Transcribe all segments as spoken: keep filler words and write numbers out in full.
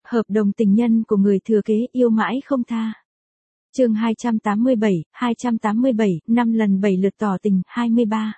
Hợp đồng tình nhân của người thừa kế yêu mãi không tha. Chương hai trăm tám mươi bảy, hai trăm tám mươi bảy, năm lần bảy lượt tỏ tình, hai mươi ba.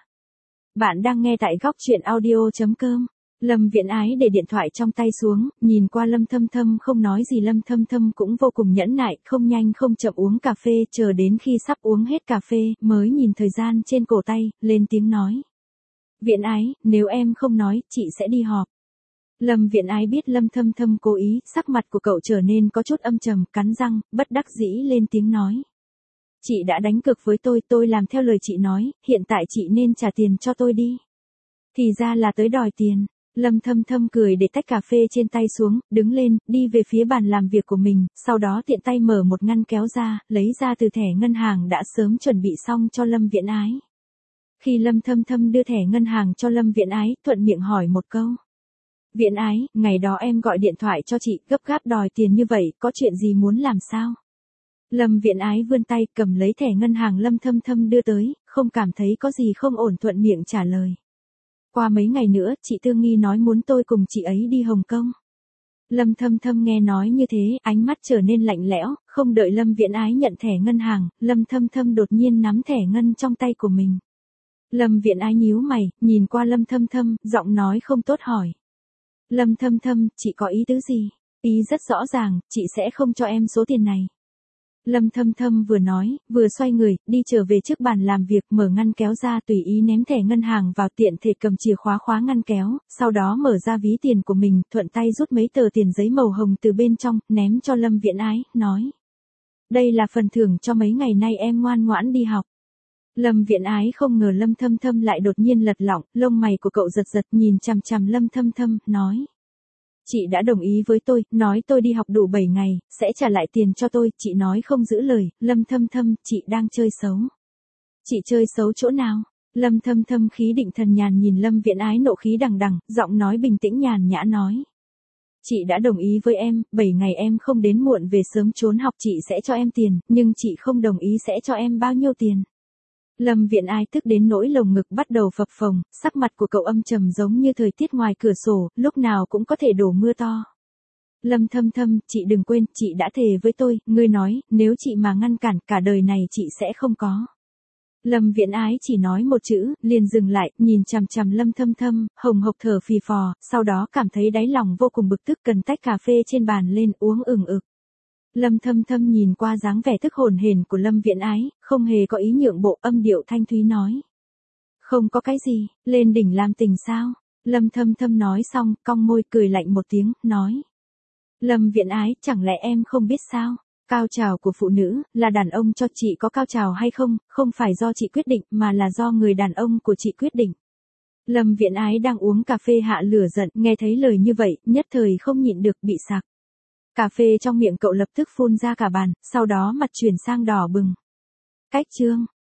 Bạn đang nghe tại góc truyện audio chấm com. Lâm Viễn Ái để điện thoại trong tay xuống, nhìn qua Lâm Thâm Thâm không nói gì. Lâm Thâm Thâm cũng vô cùng nhẫn nại, không nhanh không chậm uống cà phê, chờ đến khi sắp uống hết cà phê, mới nhìn thời gian trên cổ tay, lên tiếng nói. Viễn Ái, nếu em không nói, chị sẽ đi họp. Lâm Viễn Ái biết Lâm Thâm Thâm cố ý, sắc mặt của cậu trở nên có chút âm trầm, cắn răng, bất đắc dĩ lên tiếng nói. Chị đã đánh cược với tôi, tôi làm theo lời chị nói, hiện tại chị nên trả tiền cho tôi đi. Thì ra là tới đòi tiền. Lâm Thâm Thâm cười để tách cà phê trên tay xuống, đứng lên, đi về phía bàn làm việc của mình, sau đó tiện tay mở một ngăn kéo ra, lấy ra từ thẻ ngân hàng đã sớm chuẩn bị xong cho Lâm Viễn Ái. Khi Lâm Thâm Thâm đưa thẻ ngân hàng cho Lâm Viễn Ái, thuận miệng hỏi một câu. Viễn Ái, ngày đó em gọi điện thoại cho chị, gấp gáp đòi tiền như vậy, có chuyện gì muốn làm sao? Lâm Viễn Ái vươn tay, cầm lấy thẻ ngân hàng Lâm Thâm Thâm đưa tới, không cảm thấy có gì không ổn, thuận miệng trả lời. Qua mấy ngày nữa, chị Tương Nghi nói muốn tôi cùng chị ấy đi Hồng Kông. Lâm Thâm Thâm nghe nói như thế, ánh mắt trở nên lạnh lẽo, không đợi Lâm Viễn Ái nhận thẻ ngân hàng, Lâm Thâm Thâm đột nhiên nắm thẻ ngân trong tay của mình. Lâm Viễn Ái nhíu mày, nhìn qua Lâm Thâm Thâm, giọng nói không tốt hỏi. Lâm Thâm Thâm, chị có ý tứ gì? Ý rất rõ ràng, chị sẽ không cho em số tiền này. Lâm Thâm Thâm vừa nói, vừa xoay người, đi trở về trước bàn làm việc, mở ngăn kéo ra, tùy ý ném thẻ ngân hàng vào, tiện thể cầm chìa khóa khóa ngăn kéo, sau đó mở ra ví tiền của mình, thuận tay rút mấy tờ tiền giấy màu hồng từ bên trong, ném cho Lâm Viễn Ái, nói. Đây là phần thưởng cho mấy ngày nay em ngoan ngoãn đi học. Lâm Viễn Ái không ngờ Lâm Thâm Thâm lại đột nhiên lật lọng, lông mày của cậu giật giật, nhìn chằm chằm Lâm Thâm Thâm, nói. Chị đã đồng ý với tôi, nói tôi đi học đủ bảy ngày, sẽ trả lại tiền cho tôi, chị nói không giữ lời. Lâm Thâm Thâm, chị đang chơi xấu. Chị chơi xấu chỗ nào? Lâm Thâm Thâm khí định thần nhàn nhìn Lâm Viễn Ái, nộ khí đằng đằng, giọng nói bình tĩnh nhàn nhã nói. Chị đã đồng ý với em, bảy ngày em không đến muộn về sớm trốn học chị sẽ cho em tiền, nhưng chị không đồng ý sẽ cho em bao nhiêu tiền. Lâm Viễn Ái tức đến nỗi lồng ngực bắt đầu phập phồng, sắc mặt của cậu âm trầm giống như thời tiết ngoài cửa sổ, lúc nào cũng có thể đổ mưa to. Lâm Thâm Thâm, chị đừng quên, chị đã thề với tôi, ngươi nói, nếu chị mà ngăn cản, cả đời này chị sẽ không có. Lâm Viễn Ái chỉ nói một chữ, liền dừng lại, nhìn chằm chằm Lâm Thâm Thâm, hồng hộc thở phì phò, sau đó cảm thấy đáy lòng vô cùng bực tức, cần tách cà phê trên bàn lên uống ừng ực. Lâm Thâm Thâm nhìn qua dáng vẻ tức hồn hển của Lâm Viễn Ái, không hề có ý nhượng bộ, âm điệu thanh thúy nói. Không có cái gì, lên đỉnh làm tình sao? Lâm Thâm Thâm nói xong, cong môi cười lạnh một tiếng, nói. Lâm Viễn Ái, chẳng lẽ em không biết sao? Cao trào của phụ nữ, là đàn ông cho chị có cao trào hay không, không phải do chị quyết định, mà là do người đàn ông của chị quyết định. Lâm Viễn Ái đang uống cà phê hạ lửa giận, nghe thấy lời như vậy, nhất thời không nhịn được bị sặc. Cà phê trong miệng cậu lập tức phun ra cả bàn, sau đó mặt chuyển sang đỏ bừng. Cách chương.